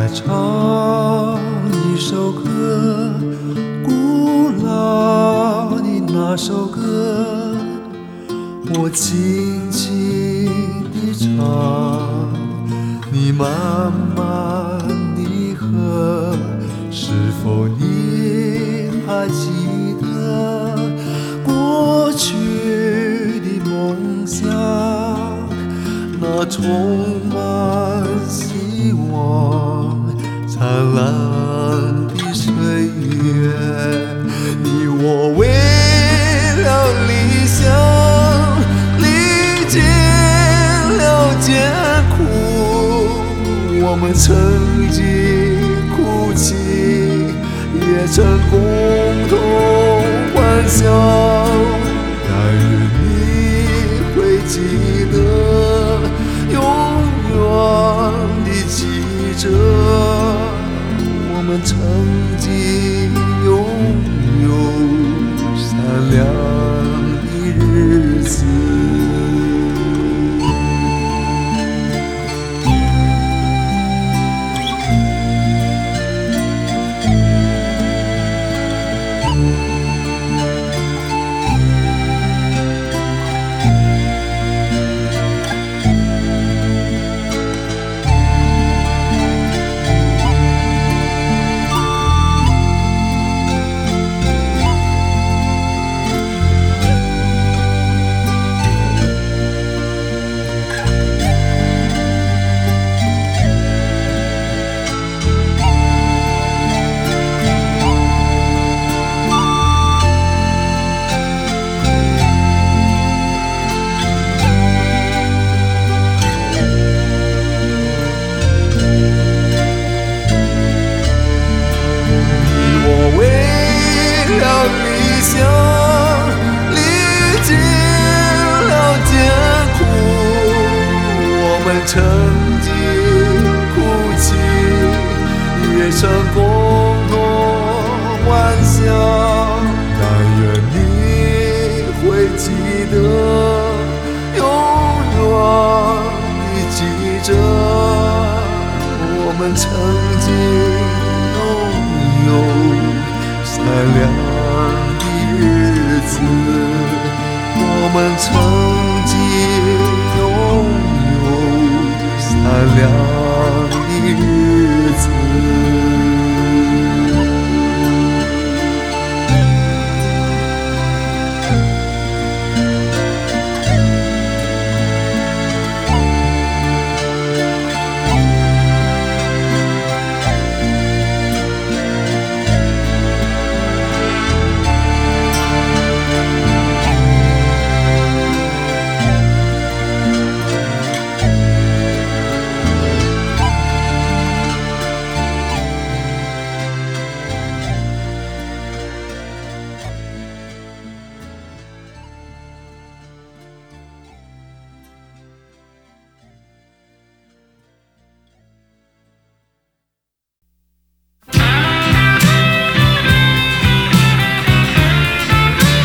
唱一首歌，古老的那首歌，我轻轻地唱，你慢慢地和。是否你还记得过去的梦想，那充满希望灿烂的岁月？你我为了理想历尽了艰苦，我们曾经哭泣，也曾共同欢笑。但愿你会记得，永远地记着，我们曾经拥有闪亮的日子。曾经哭泣，也曾共同欢笑。但愿你会记得，永远地记着，我们曾经拥有闪亮的日子，我们曾经拥有闪亮的日子。